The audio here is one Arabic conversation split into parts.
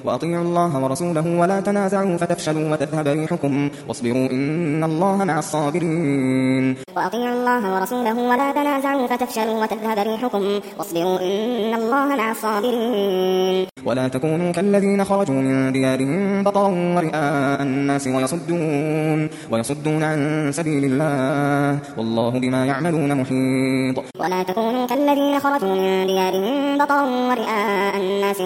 وأطيعوا الله ورسوله ولا تنازعوا فتفشلوا وتذهب ريحكم واصبروا إن الله مع الصابرين. وأطيعوا الله ورسوله ولا تنازعوا فتفشلوا وتذهب ريحكم واصبروا إن الله مع الصابرين. ولا تكونوا كالذين خرجوا من ديارهم بطرا ورئاء الناس ويصدون عن سبيل الله والله بما يعملون محيط. ولا تكونوا كالذين خرجوا من ديارهم بطرا ورئاء الناس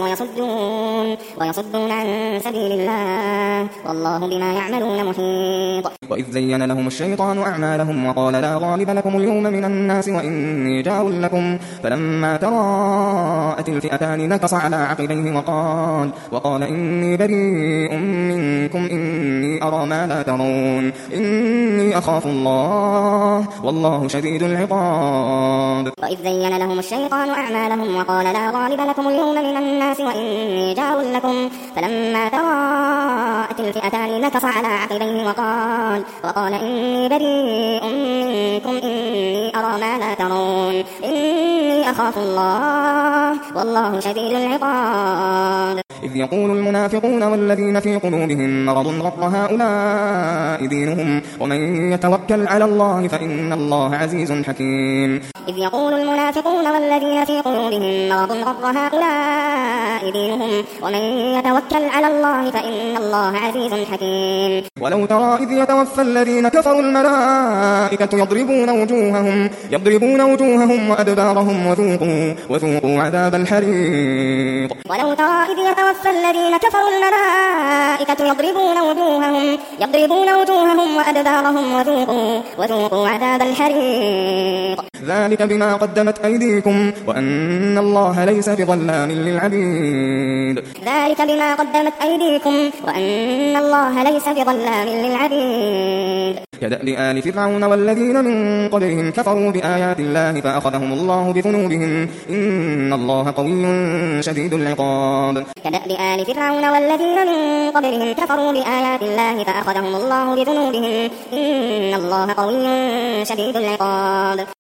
ويصدون عن سبيل الله والله بما يعملون محيط. وإذ زين لهم الشيطان أعمالهم وقال لا غالب لكم اليوم من الناس وإني جار لكم فلما تراءت الفئتان نكص على عقبيه وقال إني بريء منكم إني أرى ما لا ترون إني أخاف الله والله شديد العقاب. وإذ زين لهم الشيطان أعمالهم وقال لا غالب لكم اليوم من الناس وإني جار لكم فلما تراءت الفئتان نكص على عقبيه وقال إني بريء منكم إني أرى ما لا ترون إني أخاف الله والله شديد العقاب. إذ يقول المنافقون والذين في قلوبهم مرض غر هؤلاء دينهم ومن يتوكل على الله فإن الله عزيز حكيم. إذ يقول المنافقون والذين في قلوبهم مرض غر هؤلاء دينهم ومن يتوكل على الله فإن الله عزيز حكيم. ولو ترى إذ يتوفى الذين كفروا الملائكة يضربون وجوههم وأدبارهم وذوقوا عذاب الحريق. ولو ترى إذ يتوفى الذين كفروا الملائكة يضربون وجوههم وأدبارهم وذوقوا عذاب الحريق. ذلك بما قدمت أيديكم وأن الله ليس بظلام للعبيد. ذلك بما قدمت أيديكم وأن الله ليس بظلام للعبيد. كدأب آل فرعون والذين من قبلهم كفروا بآيات الله فأخذهم الله بذنوبهم إن الله قوي شديد العقاب. كدأب آل فرعون والذين من قبلهم كفروا بآيات الله فأخذهم الله بذنوبهم إن الله قوي شديد العقاب.